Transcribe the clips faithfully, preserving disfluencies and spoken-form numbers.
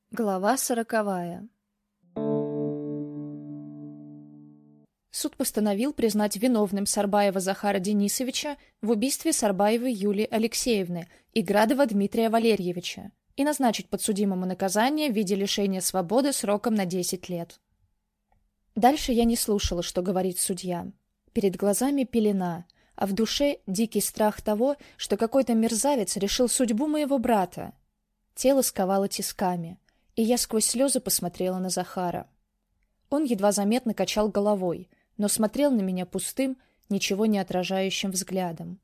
Глава сороковая. Суд постановил признать виновным Сарбаева Захара Денисовича в убийстве Сарбаевой Юлии Алексеевны и Градова Дмитрия Валерьевича и назначить подсудимому наказание в виде лишения свободы сроком на десять лет. Дальше я не слушала, что говорит судья. Перед глазами пелена, а в душе дикий страх того, что какой-то мерзавец решил судьбу моего брата. Тело сковало тисками, и я сквозь слезы посмотрела на Захара. Он едва заметно качал головой, но смотрел на меня пустым, ничего не отражающим взглядом.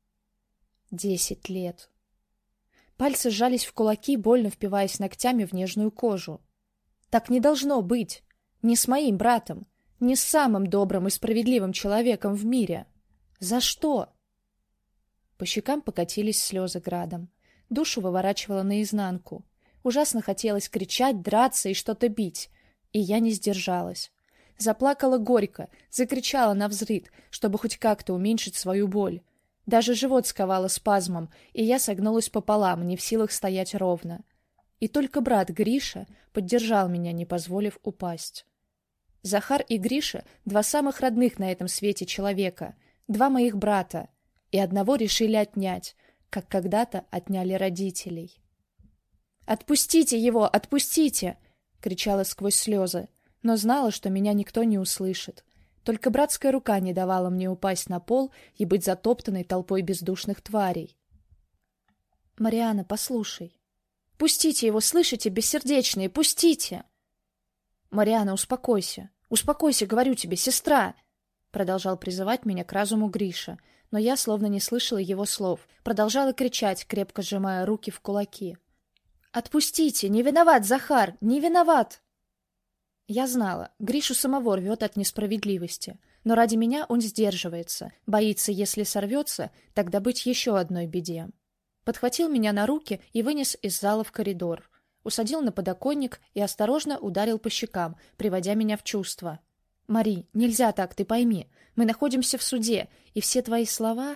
Десять лет. Пальцы сжались в кулаки, больно впиваясь ногтями в нежную кожу. Так не должно быть. Не с моим братом, не с самым добрым и справедливым человеком в мире. За что? По щекам покатились слезы градом. Душу выворачивало наизнанку. Ужасно хотелось кричать, драться и что-то бить. И я не сдержалась. Заплакала горько, закричала навзрыд, чтобы хоть как-то уменьшить свою боль. Даже живот сковало спазмом, и я согнулась пополам, не в силах стоять ровно. И только брат Гриша поддержал меня, не позволив упасть. Захар и Гриша — два самых родных на этом свете человека, два моих брата, и одного решили отнять, как когда-то отняли родителей. «Отпустите его! Отпустите!» — кричала сквозь слезы, но знала, что меня никто не услышит. Только братская рука не давала мне упасть на пол и быть затоптанной толпой бездушных тварей. «Марианна, послушай. Пустите его, слышите, бессердечные, пустите!» «Марианна, успокойся! Успокойся, говорю тебе, сестра!» Продолжал призывать меня к разуму Гриша, но я словно не слышала его слов, продолжала кричать, крепко сжимая руки в кулаки. «Отпустите! Не виноват, Захар! Не виноват!» Я знала, Гришу самого рвет от несправедливости, но ради меня он сдерживается, боится, если сорвется, тогда быть еще одной беде. Подхватил меня на руки и вынес из зала в коридор. Усадил на подоконник и осторожно ударил по щекам, приводя меня в чувство. «Мари, нельзя так, ты пойми. Мы находимся в суде, и все твои слова...»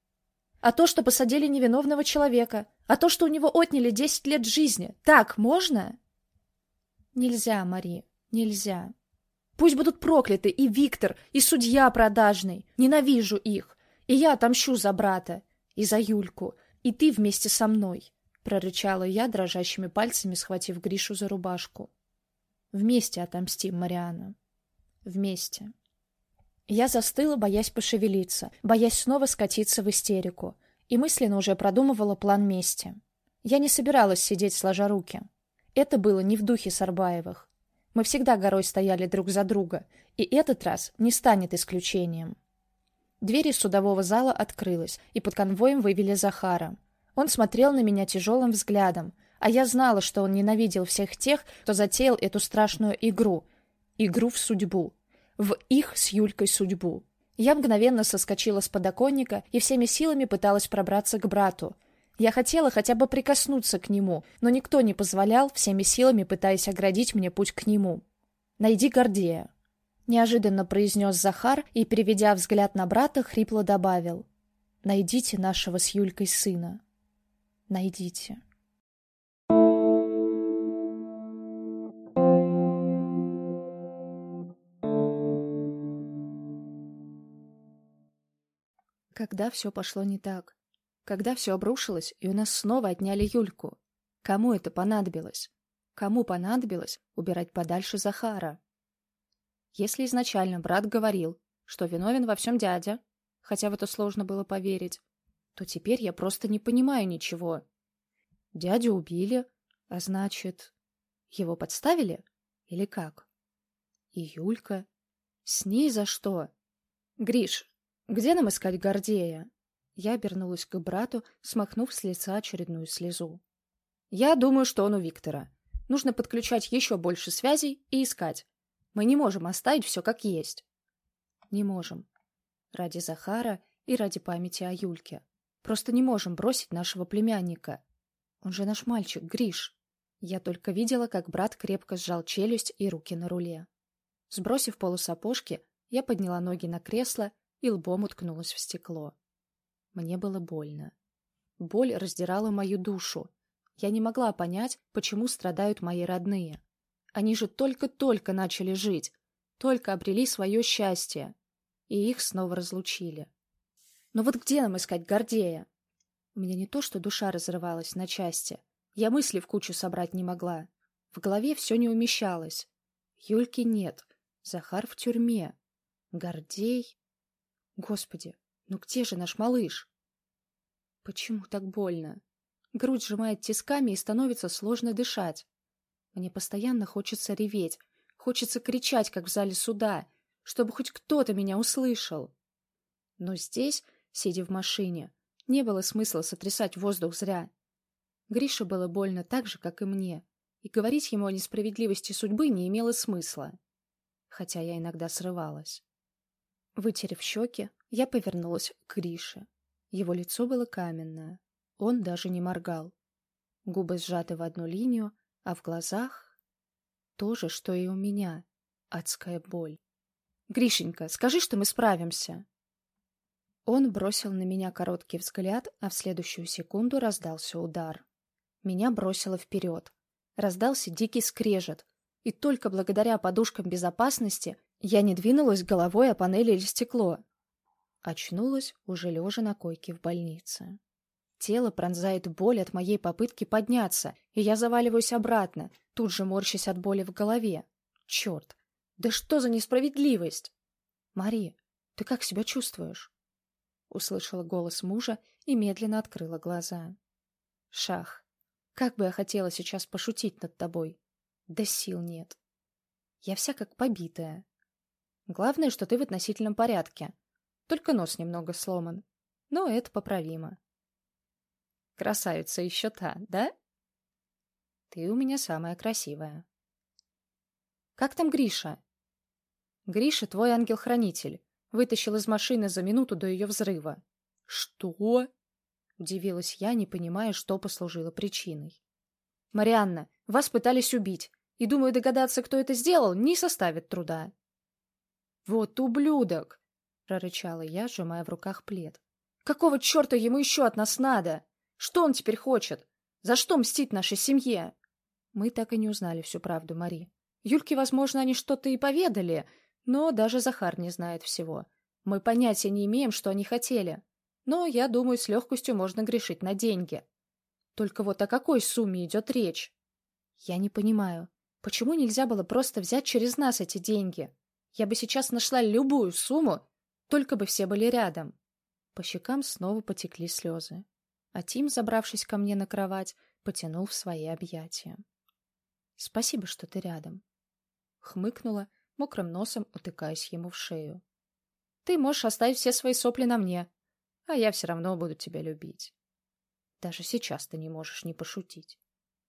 «А то, что посадили невиновного человека, а то, что у него отняли десять лет жизни, так можно?» «Нельзя, Мари, нельзя. Пусть будут прокляты и Виктор, и судья продажный. Ненавижу их. И я отомщу за брата, и за Юльку, и ты вместе со мной», — прорычала я, дрожащими пальцами схватив Гришу за рубашку. «Вместе отомстим, Марианна. Вместе». Я застыла, боясь пошевелиться, боясь снова скатиться в истерику, и мысленно уже продумывала план мести. Я не собиралась сидеть сложа руки. Это было не в духе Сарбаевых. Мы всегда горой стояли друг за друга, и этот раз не станет исключением. Дверь из судового зала открылась, и под конвоем вывели Захара. Он смотрел на меня тяжелым взглядом, а я знала, что он ненавидел всех тех, кто затеял эту страшную игру. Игру в судьбу. В их с Юлькой судьбу. Я мгновенно соскочила с подоконника и всеми силами пыталась пробраться к брату. Я хотела хотя бы прикоснуться к нему, но никто не позволял, всеми силами пытаясь оградить мне путь к нему. «Найди Гордея», — неожиданно произнес Захар и, переведя взгляд на брата, хрипло добавил. «Найдите нашего с Юлькой сына. Найдите». Когда все пошло не так? Когда все обрушилось, и у нас снова отняли Юльку? Кому это понадобилось? Кому понадобилось убирать подальше Захара? Если изначально брат говорил, что виновен во всем дядя, хотя в это сложно было поверить, то теперь я просто не понимаю ничего. Дядю убили, а значит, его подставили? Или как? И Юлька? С ней за что? Гриш, где нам искать Гордея? Я обернулась к брату, смахнув с лица очередную слезу. Я думаю, что он у Виктора. Нужно подключать еще больше связей и искать. Мы не можем оставить все как есть. Не можем. Ради Захара и ради памяти о Юльке. Просто не можем бросить нашего племянника. Он же наш мальчик, Гриш. Я только видела, как брат крепко сжал челюсть и руки на руле. Сбросив полусапожки, я подняла ноги на кресло и лбом уткнулась в стекло. Мне было больно. Боль раздирала мою душу. Я не могла понять, почему страдают мои родные. Они же только-только начали жить, только обрели свое счастье, и их снова разлучили. Но вот где нам искать Гордея? У меня не то, что душа разрывалась на части. Я мысли в кучу собрать не могла. В голове все не умещалось. Юльки нет. Захар в тюрьме. Гордей... Господи, ну где же наш малыш? Почему так больно? Грудь сжимает тисками и становится сложно дышать. Мне постоянно хочется реветь, хочется кричать, как в зале суда, чтобы хоть кто-то меня услышал. Но здесь, сидя в машине, не было смысла сотрясать воздух зря. Грише было больно так же, как и мне, и говорить ему о несправедливости судьбы не имело смысла, хотя я иногда срывалась. Вытерев щеки, я повернулась к Грише. Его лицо было каменное, он даже не моргал. Губы сжаты в одну линию, а в глазах то же, что и у меня, адская боль. «Гришенька, скажи, что мы справимся!» Он бросил на меня короткий взгляд, а в следующую секунду раздался удар. Меня бросило вперед. Раздался дикий скрежет, и только благодаря подушкам безопасности я не двинулась головой о панель или стекло. Очнулась, уже лежа на койке в больнице. Тело пронзает боль от моей попытки подняться, и я заваливаюсь обратно, тут же морщась от боли в голове. Черт! Да что за несправедливость? Мари, ты как себя чувствуешь? Услышала голос мужа и медленно открыла глаза. Шах, как бы я хотела сейчас пошутить над тобой. Да сил нет. Я вся как побитая. Главное, что ты в относительном порядке. Только нос немного сломан. Но это поправимо. Красавица еще та, да? Ты у меня самая красивая. Как там Гриша? Гриша твой ангел-хранитель. Вытащил из машины за минуту до ее взрыва. Что? Удивилась я, не понимая, что послужило причиной. Марианна, вас пытались убить. И, думаю, догадаться, кто это сделал, не составит труда. Вот ублюдок! Прорычала я, сжимая в руках плед. Какого черта ему еще от нас надо? Что он теперь хочет? За что мстить нашей семье? Мы так и не узнали всю правду, Мари. Юльке, возможно, они что-то и поведали, но даже Захар не знает всего. Мы понятия не имеем, что они хотели. Но, я думаю, с легкостью можно грешить на деньги. Только вот о какой сумме идет речь? Я не понимаю, почему нельзя было просто взять через нас эти деньги? Я бы сейчас нашла любую сумму, только бы все были рядом. По щекам снова потекли слезы. А Тим, забравшись ко мне на кровать, потянул в свои объятия. «Спасибо, что ты рядом», — хмыкнула, мокрым носом утыкаясь ему в шею. «Ты можешь оставить все свои сопли на мне, а я все равно буду тебя любить. Даже сейчас ты не можешь не пошутить».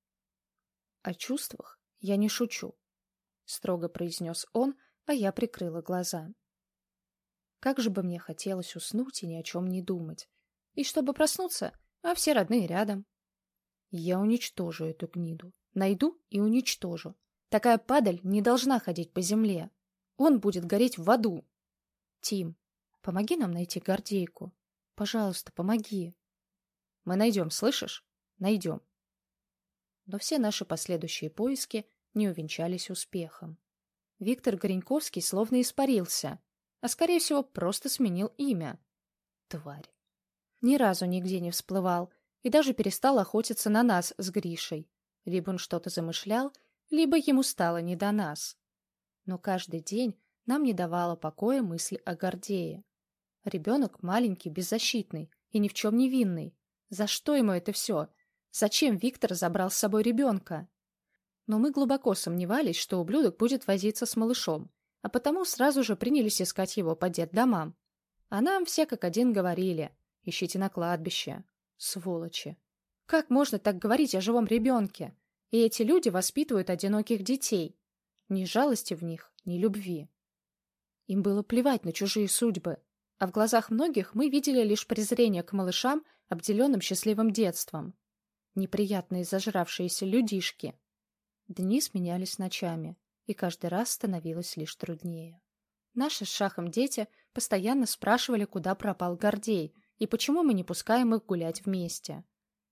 «О чувствах я не шучу», — строго произнес он, а я прикрыла глаза. Как же бы мне хотелось уснуть и ни о чем не думать. И чтобы проснуться, а все родные рядом. Я уничтожу эту гниду. Найду и уничтожу. Такая падаль не должна ходить по земле. Он будет гореть в аду. Тим, помоги нам найти Гордейку. Пожалуйста, помоги. Мы найдем, слышишь? Найдем. Но все наши последующие поиски не увенчались успехом. Виктор Гореньковский словно испарился, а, скорее всего, просто сменил имя. Тварь. Ни разу нигде не всплывал и даже перестал охотиться на нас с Гришей. Либо он что-то замышлял, либо ему стало не до нас. Но каждый день нам не давала покоя мысль о Гордее. Ребенок маленький, беззащитный и ни в чем не винный. За что ему это все? Зачем Виктор забрал с собой ребенка? Но мы глубоко сомневались, что ублюдок будет возиться с малышом, а потому сразу же принялись искать его по детдомам. А нам все как один говорили: ищите на кладбище. Сволочи. Как можно так говорить о живом ребенке? И эти люди воспитывают одиноких детей. Ни жалости в них, ни любви. Им было плевать на чужие судьбы, а в глазах многих мы видели лишь презрение к малышам, обделенным счастливым детством. Неприятные зажравшиеся людишки. Дни сменялись ночами, и каждый раз становилось лишь труднее. Наши с Шахом дети постоянно спрашивали, куда пропал Гордей, и почему мы не пускаем их гулять вместе.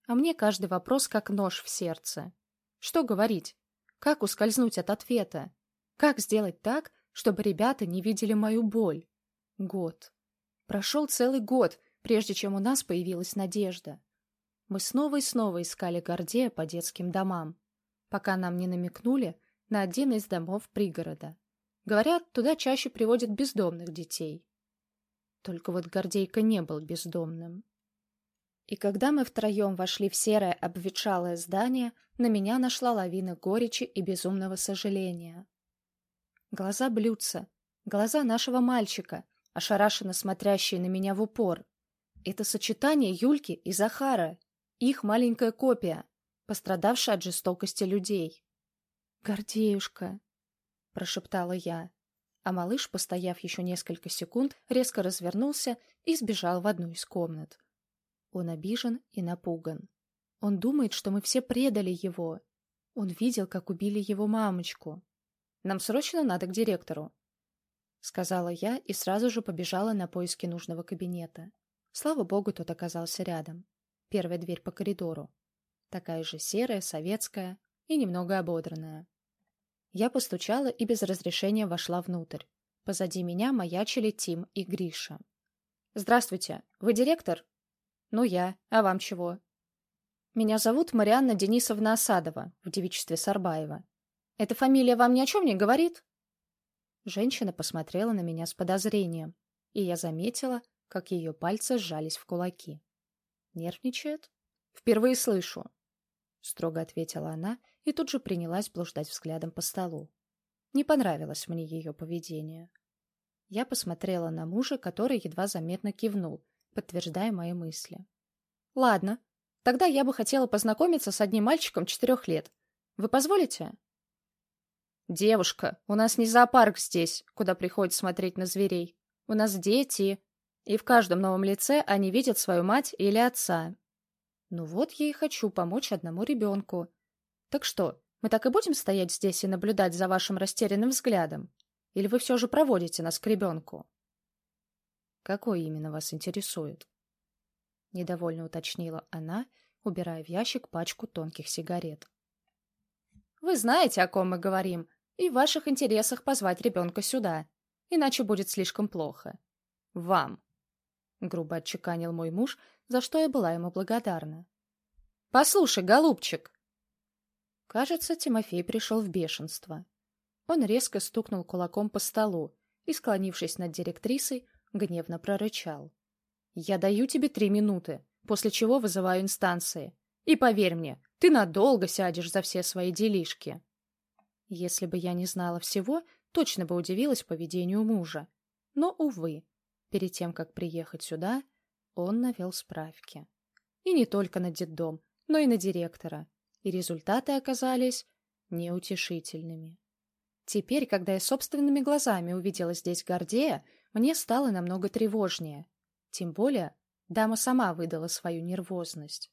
А мне каждый вопрос как нож в сердце. Что говорить? Как ускользнуть от ответа? Как сделать так, чтобы ребята не видели мою боль? Год. Прошел целый год, прежде чем у нас появилась надежда. Мы снова и снова искали Гордея по детским домам, пока нам не намекнули на один из домов пригорода. Говорят, туда чаще приводят бездомных детей. Только вот Гордейка не был бездомным. И когда мы втроем вошли в серое обветшалое здание, на меня нашла лавина горечи и безумного сожаления. Глаза блюдца, глаза нашего мальчика, ошарашенно смотрящие на меня в упор. Это сочетание Юльки и Захара, их маленькая копия, пострадавшая от жестокости людей. «Гордеюшка», — прошептала я, а малыш, постояв еще несколько секунд, резко развернулся и сбежал в одну из комнат. Он обижен и напуган. Он думает, что мы все предали его. Он видел, как убили его мамочку. «Нам срочно надо к директору», — сказала я и сразу же побежала на поиски нужного кабинета. Слава богу, тот оказался рядом. Первая дверь по коридору. Такая же серая, советская и немного ободранная. Я постучала и без разрешения вошла внутрь. Позади меня маячили Тим и Гриша. «Здравствуйте. Вы директор?» «Ну, я. А вам чего?» «Меня зовут Марианна Денисовна Осадова, в девичестве Сарбаева. Эта фамилия вам ни о чем не говорит?» Женщина посмотрела на меня с подозрением, и я заметила, как ее пальцы сжались в кулаки. «Нервничает?» «Впервые слышу», — строго ответила она и тут же принялась блуждать взглядом по столу. Не понравилось мне ее поведение. Я посмотрела на мужа, который едва заметно кивнул, подтверждая мои мысли. «Ладно, тогда я бы хотела познакомиться с одним мальчиком четырех лет. Вы позволите?» «Девушка, у нас не зоопарк здесь, куда приходят смотреть на зверей. У нас дети, и в каждом новом лице они видят свою мать или отца. Ну вот я и хочу помочь одному ребенку. Так что, мы так и будем стоять здесь и наблюдать за вашим растерянным взглядом? Или вы все же проводите нас к ребенку?» «Какой именно вас интересует?» — недовольно уточнила она, убирая в ящик пачку тонких сигарет. «Вы знаете, о ком мы говорим, и в ваших интересах позвать ребенка сюда, иначе будет слишком плохо. Вам», — грубо отчеканил мой муж, за что я была ему благодарна. «Послушай, голубчик!» Кажется, Тимофей пришел в бешенство. Он резко стукнул кулаком по столу и, склонившись над директрисой, гневно прорычал. «Я даю тебе три минуты, после чего вызываю инстанции. И поверь мне, ты надолго сядешь за все свои делишки». Если бы я не знала всего, точно бы удивилась поведению мужа. Но, увы, перед тем, как приехать сюда, он навел справки. И не только на детдом, но и на директора. И результаты оказались неутешительными. Теперь, когда я собственными глазами увидела здесь Гордея, мне стало намного тревожнее. Тем более, дама сама выдала свою нервозность.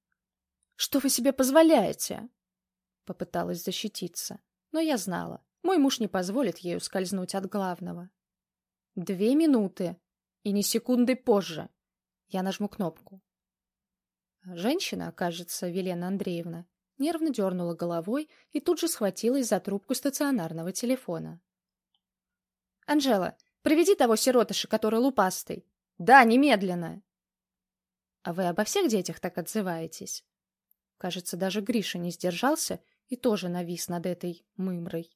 «Что вы себе позволяете?» Попыталась защититься, но я знала, мой муж не позволит ей ускользнуть от главного. «Две минуты, и ни секунды позже!» Я нажму кнопку. Женщина, кажется, Велена Андреевна, нервно дернула головой и тут же схватилась за трубку стационарного телефона. «Анжела, приведи того сиротыша, который лупастый. Да, немедленно!» «А вы обо всех детях так отзываетесь?» Кажется, даже Гриша не сдержался и тоже навис над этой мымрой.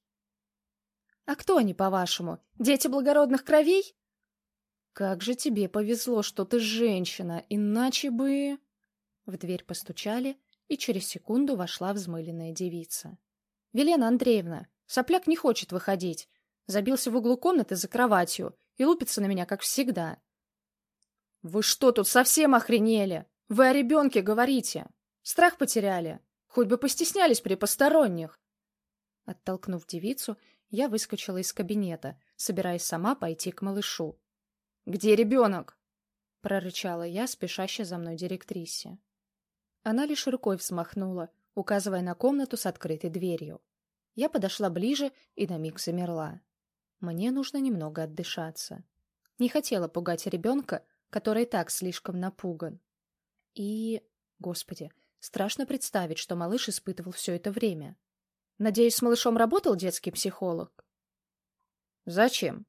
«А кто они, по-вашему? Дети благородных кровей?» «Как же тебе повезло, что ты женщина, иначе бы...» В дверь постучали, и через секунду вошла взмыленная девица. «Велена Андреевна, сопляк не хочет выходить. Забился в углу комнаты за кроватью и лупится на меня, как всегда». «Вы что, тут совсем охренели? Вы о ребенке говорите. Страх потеряли. Хоть бы постеснялись при посторонних». Оттолкнув девицу, я выскочила из кабинета, собираясь сама пойти к малышу. «Где ребенок?» — прорычала я, спешащая за мной директрисе. Она лишь рукой взмахнула, указывая на комнату с открытой дверью. Я подошла ближе и на миг замерла. Мне нужно немного отдышаться. Не хотела пугать ребенка, который и так слишком напуган. И, господи, Страшно представить, что малыш испытывал все это время. Надеюсь, с малышом работал детский психолог? Зачем?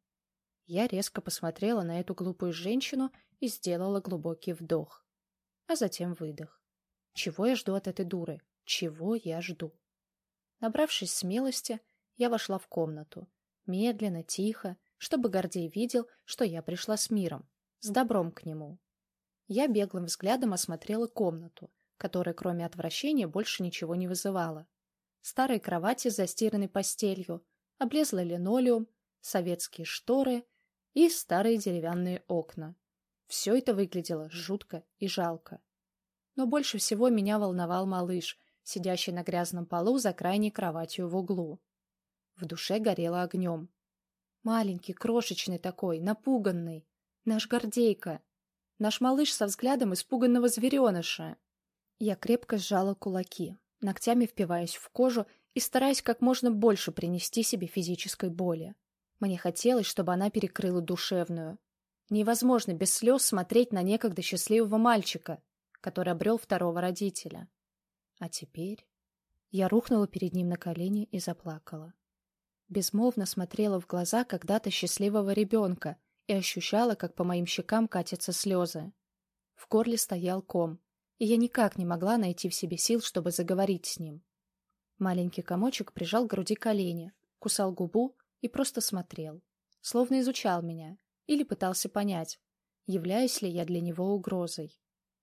Я резко посмотрела на эту глупую женщину и сделала глубокий вдох, а затем выдох. Чего я жду от этой дуры? Чего я жду? Набравшись смелости, я вошла в комнату. Медленно, тихо, чтобы Гордей видел, что я пришла с миром, с добром к нему. Я беглым взглядом осмотрела комнату, которая, кроме отвращения, больше ничего не вызывала. Старые кровати с застиранной постелью, облезлый линолеум, советские шторы и старые деревянные окна. Все это выглядело жутко и жалко. Но больше всего меня волновал малыш, сидящий на грязном полу за крайней кроватью в углу. В душе горело огнем. Маленький, крошечный такой, напуганный. Наш Гордейка. Наш малыш со взглядом испуганного звереныша. Я крепко сжала кулаки, ногтями впиваясь в кожу и стараясь как можно больше принести себе физической боли. Мне хотелось, чтобы она перекрыла душевную. Невозможно без слез смотреть на некогда счастливого мальчика, который обрел второго родителя. А теперь я рухнула перед ним на колени и заплакала. Безмолвно смотрела в глаза когда-то счастливого ребенка и ощущала, как по моим щекам катятся слезы. В горле стоял ком, и я никак не могла найти в себе сил, чтобы заговорить с ним. Маленький комочек прижал к груди колени, кусал губу и просто смотрел, словно изучал меня или пытался понять, являюсь ли я для него угрозой.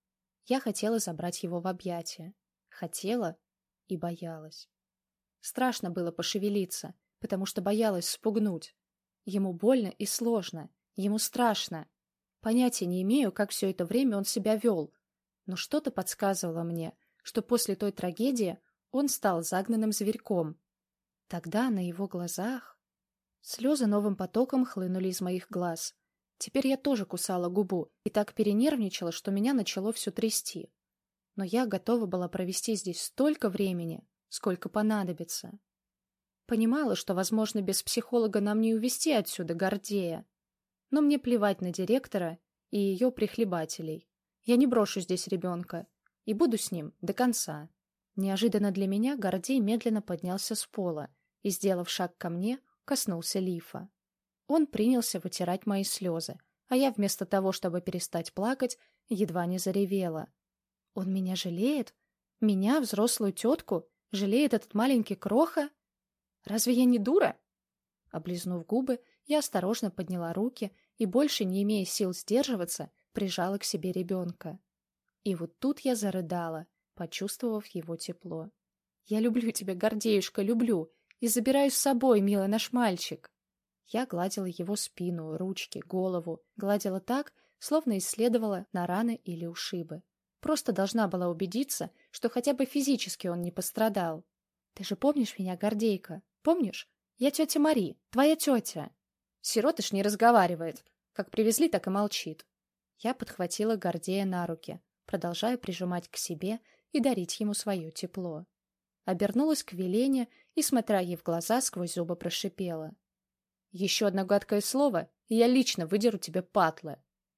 Я хотела забрать его в объятия. Хотела и боялась. Страшно было пошевелиться, потому что боялась спугнуть. Ему больно и сложно, ему страшно. Понятия не имею, как все это время он себя вел, но что-то подсказывало мне, что после той трагедии он стал загнанным зверьком. Тогда на его глазах... Слезы новым потоком хлынули из моих глаз. Теперь я тоже кусала губу и так перенервничала, что меня начало все трясти. Но я готова была провести здесь столько времени, сколько понадобится. Понимала, что, возможно, без психолога нам не увезти отсюда Гордея. Но мне плевать на директора и ее прихлебателей. Я не брошу здесь ребенка и буду с ним до конца. Неожиданно для меня Гордей медленно поднялся с пола и, сделав шаг ко мне, коснулся лифа. Он принялся вытирать мои слезы, а я вместо того, чтобы перестать плакать, едва не заревела. Он меня жалеет? Меня, взрослую тетку, жалеет этот маленький кроха? Разве я не дура? Облизнув губы, я осторожно подняла руки и, больше не имея сил сдерживаться, прижала к себе ребенка. И вот тут я зарыдала, почувствовав его тепло. «Я люблю тебя, Гордеюшка, люблю, и забираю с собой, милый наш мальчик». Я гладила его спину, ручки, голову, гладила так, словно исследовала на раны или ушибы. Просто должна была убедиться, что хотя бы физически он не пострадал. «Ты же помнишь меня, Гордейка? Помнишь? Я тетя Мари, твоя тетя». Сиротыш не разговаривает. Как привезли, так и молчит. Я подхватила Гордея на руки, продолжая прижимать к себе и дарить ему свое тепло. Обернулась к Велене и, смотря ей в глаза, сквозь зубы прошипела: «Еще одно гадкое слово, и я лично выдеру тебе патлы».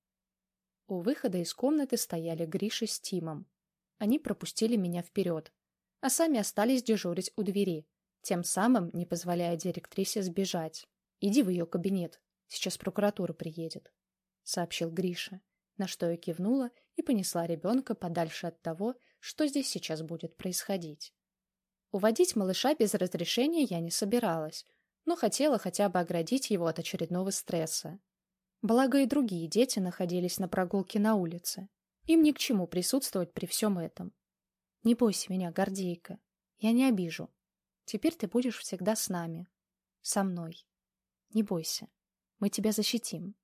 У выхода из комнаты стояли Гриша с Тимом. Они пропустили меня вперед, а сами остались дежурить у двери, тем самым не позволяя директрисе сбежать. «Иди в ее кабинет, сейчас прокуратура приедет», — сообщил Гриша, на что я кивнула и понесла ребенка подальше от того, что здесь сейчас будет происходить. Уводить малыша без разрешения я не собиралась, но хотела хотя бы оградить его от очередного стресса. Благо и другие дети находились на прогулке на улице. Им ни к чему присутствовать при всем этом. «Не бойся меня, Гордейка, я не обижу. Теперь ты будешь всегда с нами. Со мной. Не бойся, мы тебя защитим».